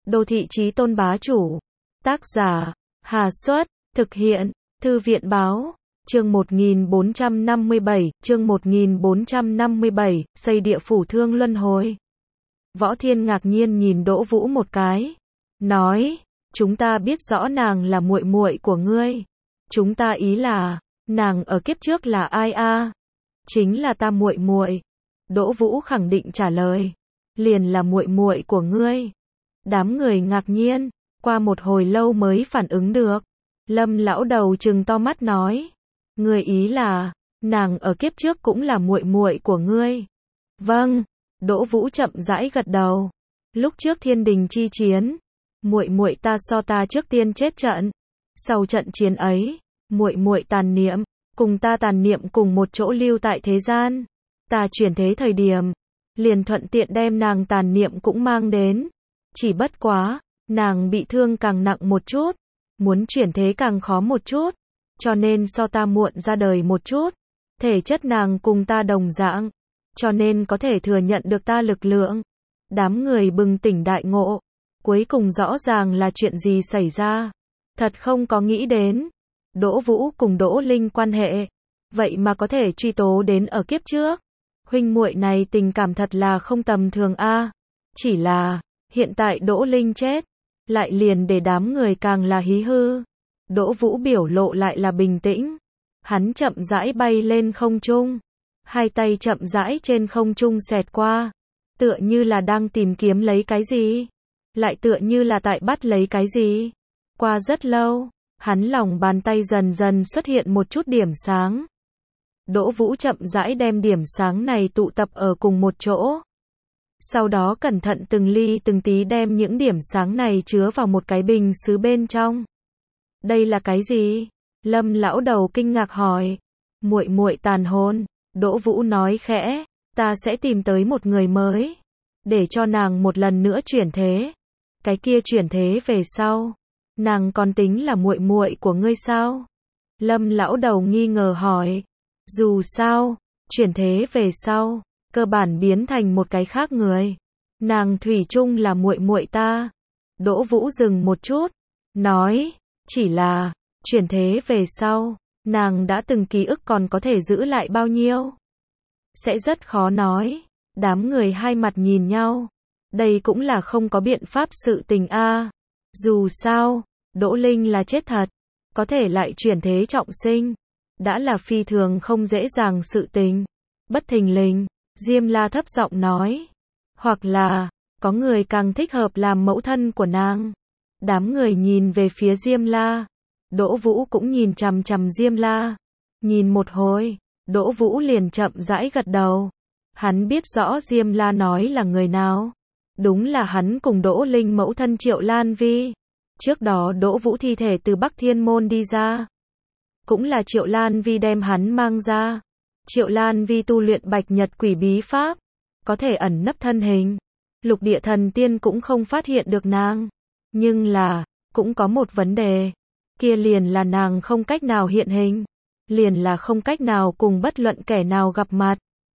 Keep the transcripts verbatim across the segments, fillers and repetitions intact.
Đô thị chí tôn bá chủ. Tác giả, Hà Xuất, thực hiện, Thư viện báo. Chương một nghìn bốn trăm năm mươi bảy, chương một nghìn bốn trăm năm mươi bảy, xây địa phủ thương luân hồi. Võ Thiên ngạc nhiên nhìn Đỗ Vũ một cái, nói, chúng ta biết rõ nàng là muội muội của ngươi. Chúng ta ý là, nàng ở kiếp trước là ai a? Chính là ta muội muội. Đỗ Vũ khẳng định trả lời, liền là muội muội của ngươi. Đám người ngạc nhiên, qua một hồi lâu mới phản ứng được. Lâm lão đầu trừng to mắt nói, ngươi ý là, nàng ở kiếp trước cũng là muội muội của ngươi. Vâng, Đỗ Vũ chậm rãi gật đầu. Lúc trước thiên đình chi chiến, muội muội ta so ta trước tiên chết trận. Sau trận chiến ấy, muội muội tàn niệm, cùng ta tàn niệm cùng một chỗ lưu tại thế gian. Ta chuyển thế thời điểm, liền thuận tiện đem nàng tàn niệm cũng mang đến. Chỉ bất quá, nàng bị thương càng nặng một chút, muốn chuyển thế càng khó một chút, cho nên so ta muộn ra đời một chút. Thể chất nàng cùng ta đồng dạng, cho nên có thể thừa nhận được ta lực lượng. Đám người bừng tỉnh đại ngộ, cuối cùng rõ ràng là chuyện gì xảy ra. Thật không có nghĩ đến, Đỗ Vũ cùng Đỗ Linh quan hệ, vậy mà có thể truy tố đến ở kiếp trước. Huynh muội này tình cảm thật là không tầm thường a. Chỉ là, hiện tại Đỗ Linh chết, lại liền để đám người càng là hí hư. Đỗ Vũ biểu lộ lại là bình tĩnh. Hắn chậm rãi bay lên không trung, hai tay chậm rãi trên không trung xẹt qua, tựa như là đang tìm kiếm lấy cái gì, lại tựa như là tại bắt lấy cái gì. Qua rất lâu, hắn lòng bàn tay dần dần xuất hiện một chút điểm sáng. Đỗ Vũ chậm rãi đem điểm sáng này tụ tập ở cùng một chỗ. Sau đó cẩn thận từng ly từng tí đem những điểm sáng này chứa vào một cái bình sứ bên trong. Đây là cái gì? Lâm lão đầu kinh ngạc hỏi. Muội muội tàn hồn. Đỗ Vũ nói khẽ, ta sẽ tìm tới một người mới, để cho nàng một lần nữa chuyển thế. Cái kia chuyển thế về sau, nàng còn tính là muội muội của ngươi sao? Lâm lão đầu nghi ngờ hỏi. Dù sao, chuyển thế về sau, cơ bản biến thành một cái khác người. Nàng thủy chung là muội muội ta. Đỗ Vũ dừng một chút, nói, chỉ là, chuyển thế về sau, nàng đã từng ký ức còn có thể giữ lại bao nhiêu? Sẽ rất khó nói. Đám người hai mặt nhìn nhau. Đây cũng là không có biện pháp sự tình a. Dù sao, Đỗ Linh là chết thật, có thể lại chuyển thế trọng sinh, đã là phi thường không dễ dàng sự tình. Bất thình lình, Diêm La thấp giọng nói, hoặc là, có người càng thích hợp làm mẫu thân của nàng. Đám người nhìn về phía Diêm La. Đỗ Vũ cũng nhìn chằm chằm Diêm La. Nhìn một hồi, Đỗ Vũ liền chậm rãi gật đầu. Hắn biết rõ Diêm La nói là người nào. Đúng là hắn cùng Đỗ Linh mẫu thân Triệu Lan Vi. Trước đó Đỗ Vũ thi thể từ Bắc Thiên Môn đi ra, cũng là Triệu Lan Vi đem hắn mang ra. Triệu Lan Vi tu luyện Bạch Nhật Quỷ Bí Pháp, có thể ẩn nấp thân hình. Lục địa thần tiên cũng không phát hiện được nàng. Nhưng là, cũng có một vấn đề. Kia liền là nàng không cách nào hiện hình. Liền là không cách nào cùng bất luận kẻ nào gặp mặt.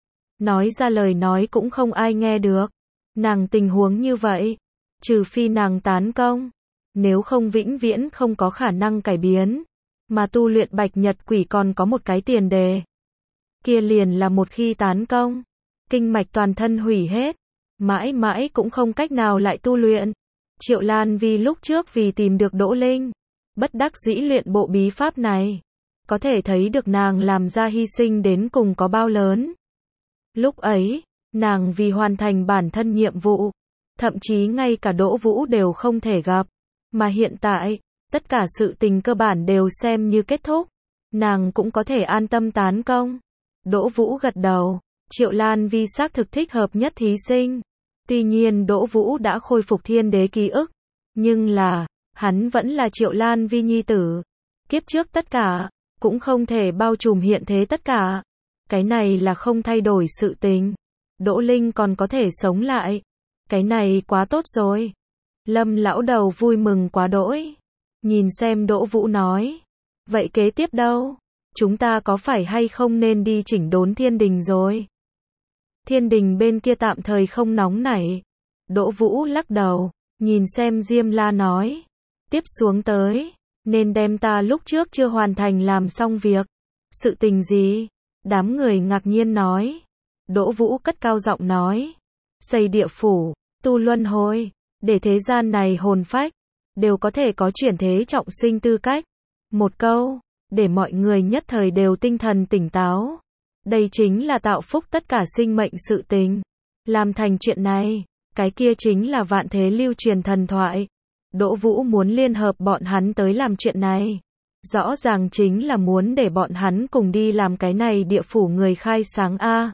Nói ra lời nói cũng không ai nghe được. Nàng tình huống như vậy, trừ phi nàng tán công, nếu không vĩnh viễn không có khả năng cải biến. Mà tu luyện Bạch Nhật Quỷ còn có một cái tiền đề. Kia liền là một khi tán công, kinh mạch toàn thân hủy hết, mãi mãi cũng không cách nào lại tu luyện. Triệu Lan Vi lúc trước vì tìm được Đỗ Linh, bất đắc dĩ luyện bộ bí pháp này. Có thể thấy được nàng làm ra hy sinh đến cùng có bao lớn. Lúc ấy, nàng vì hoàn thành bản thân nhiệm vụ, thậm chí ngay cả Đỗ Vũ đều không thể gặp. Mà hiện tại, tất cả sự tình cơ bản đều xem như kết thúc. Nàng cũng có thể an tâm tán công. Đỗ Vũ gật đầu. Triệu Lan Vi xác thực thích hợp nhất thí sinh. Tuy nhiên Đỗ Vũ đã khôi phục thiên đế ký ức. Nhưng là, hắn vẫn là Triệu Lan Vi nhi tử. Kiếp trước tất cả, cũng không thể bao trùm hiện thế tất cả. Cái này là không thay đổi sự tình. Đỗ Linh còn có thể sống lại. Cái này quá tốt rồi. Lâm lão đầu vui mừng quá đỗi. Nhìn xem Đỗ Vũ nói. Vậy kế tiếp đâu? Chúng ta có phải hay không nên đi chỉnh đốn thiên đình rồi? Thiên đình bên kia tạm thời không nóng nảy. Đỗ Vũ lắc đầu. Nhìn xem Diêm La nói. Tiếp xuống tới. Nên đem ta lúc trước chưa hoàn thành làm xong việc. Sự tình gì? Đám người ngạc nhiên nói. Đỗ Vũ cất cao giọng nói. Xây địa phủ, tu luân hồi, để thế gian này hồn phách đều có thể có chuyển thế trọng sinh tư cách. Một câu, để mọi người nhất thời đều tinh thần tỉnh táo. Đây chính là tạo phúc tất cả sinh mệnh sự tình. Làm thành chuyện này, cái kia chính là vạn thế lưu truyền thần thoại. Đỗ Vũ muốn liên hợp bọn hắn tới làm chuyện này. Rõ ràng chính là muốn để bọn hắn cùng đi làm cái này địa phủ người khai sáng A.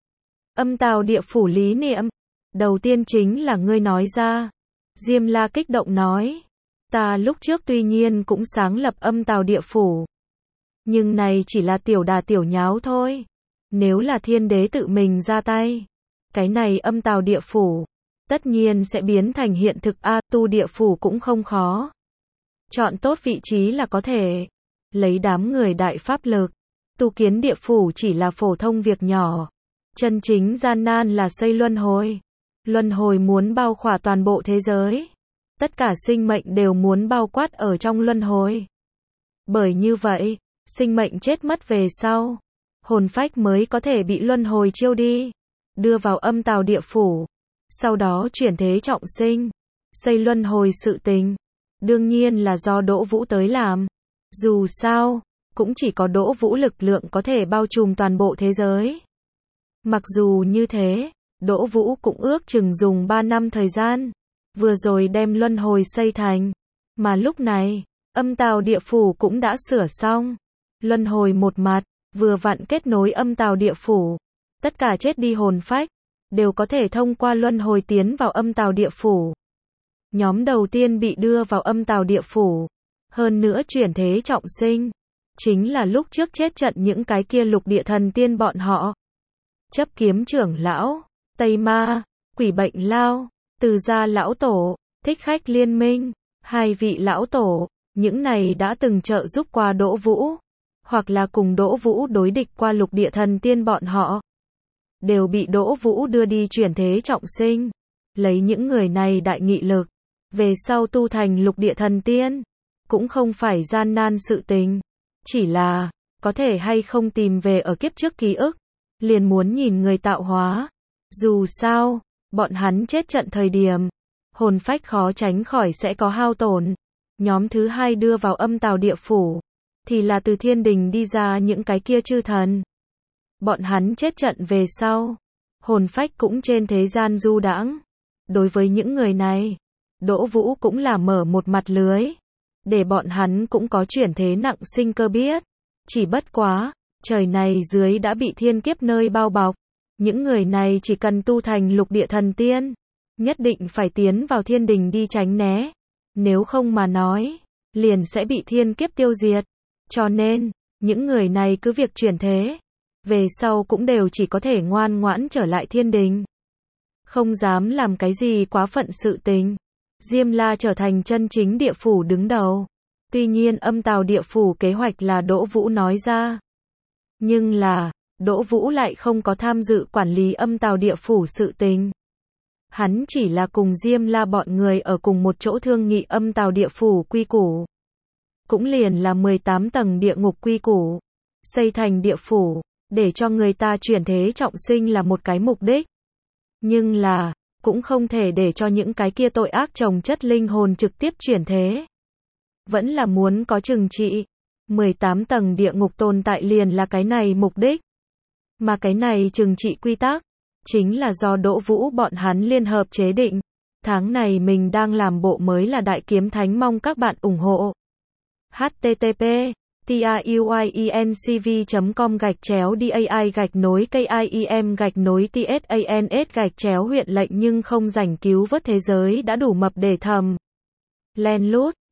Âm tào địa phủ lý niệm. Đầu tiên chính là ngươi nói ra. Diêm La kích động nói. Ta lúc trước tuy nhiên cũng sáng lập âm tào địa phủ. Nhưng này chỉ là tiểu đà tiểu nháo thôi. Nếu là thiên đế tự mình ra tay. Cái này âm tào địa phủ. Tất nhiên sẽ biến thành hiện thực A, tu địa phủ cũng không khó. Chọn tốt vị trí là có thể. Lấy đám người đại pháp lực. Tu kiến địa phủ chỉ là phổ thông việc nhỏ. Chân chính gian nan là xây luân hồi. Luân hồi muốn bao khỏa toàn bộ thế giới. Tất cả sinh mệnh đều muốn bao quát ở trong luân hồi. Bởi như vậy, sinh mệnh chết mất về sau, hồn phách mới có thể bị luân hồi chiêu đi, đưa vào âm tào địa phủ, sau đó chuyển thế trọng sinh, xây luân hồi sự tình. Đương nhiên là do Đỗ Vũ tới làm. Dù sao, cũng chỉ có Đỗ Vũ lực lượng có thể bao trùm toàn bộ thế giới. Mặc dù như thế, Đỗ Vũ cũng ước chừng dùng ba năm thời gian, vừa rồi đem luân hồi xây thành. Mà lúc này, âm tào địa phủ cũng đã sửa xong. Luân hồi một mặt, vừa vặn kết nối âm tào địa phủ. Tất cả chết đi hồn phách, đều có thể thông qua luân hồi tiến vào âm tào địa phủ. Nhóm đầu tiên bị đưa vào âm tào địa phủ, hơn nữa chuyển thế trọng sinh, chính là lúc trước chết trận những cái kia lục địa thần tiên bọn họ. Chấp kiếm trưởng lão, Tây Ma, Quỷ Bệnh Lao, Từ Gia lão tổ, Thích Khách Liên Minh, hai vị lão tổ, những này đã từng trợ giúp qua Đỗ Vũ, hoặc là cùng Đỗ Vũ đối địch qua lục địa thần tiên bọn họ, đều bị Đỗ Vũ đưa đi chuyển thế trọng sinh. Lấy những người này đại nghị lực, về sau tu thành lục địa thần tiên, cũng không phải gian nan sự tình. Chỉ là, có thể hay không tìm về ở kiếp trước ký ức, liền muốn nhìn người tạo hóa. Dù sao, bọn hắn chết trận thời điểm, hồn phách khó tránh khỏi sẽ có hao tổn. Nhóm thứ hai đưa vào âm tào địa phủ, thì là từ thiên đình đi ra những cái kia chư thần. Bọn hắn chết trận về sau, hồn phách cũng trên thế gian du đãng. Đối với những người này, Đỗ Vũ cũng là mở một mặt lưới, để bọn hắn cũng có chuyển thế nặng sinh cơ biết. Chỉ bất quá, trời này dưới đã bị thiên kiếp nơi bao bọc. Những người này chỉ cần tu thành lục địa thần tiên, nhất định phải tiến vào thiên đình đi tránh né. Nếu không mà nói, liền sẽ bị thiên kiếp tiêu diệt. Cho nên, những người này cứ việc chuyển thế, về sau cũng đều chỉ có thể ngoan ngoãn trở lại thiên đình. Không dám làm cái gì quá phận sự tình. Diêm La trở thành chân chính địa phủ đứng đầu. Tuy nhiên âm tào địa phủ kế hoạch là Đỗ Vũ nói ra. Nhưng là, Đỗ Vũ lại không có tham dự quản lý âm tào địa phủ sự tình. Hắn chỉ là cùng Diêm La bọn người ở cùng một chỗ thương nghị âm tào địa phủ quy củ. Cũng liền là mười tám tầng địa ngục quy củ. Xây thành địa phủ, để cho người ta chuyển thế trọng sinh là một cái mục đích. Nhưng là, cũng không thể để cho những cái kia tội ác chồng chất linh hồn trực tiếp chuyển thế. Vẫn là muốn có trừng trị. mười tám tầng địa ngục tồn tại liền là cái này mục đích. Mà cái này trừng trị quy tắc, chính là do Đỗ Vũ bọn hắn liên hợp chế định. Tháng này mình đang làm bộ mới là Đại Kiếm Thánh, mong các bạn ủng hộ. h t t p tiuyencv chấm com gạch chéo dai gạch nối kim gạch nối tsans gạch chéo huyện lệnh nhưng không rảnh cứu vớt thế giới đã đủ mập để thầm. Len lút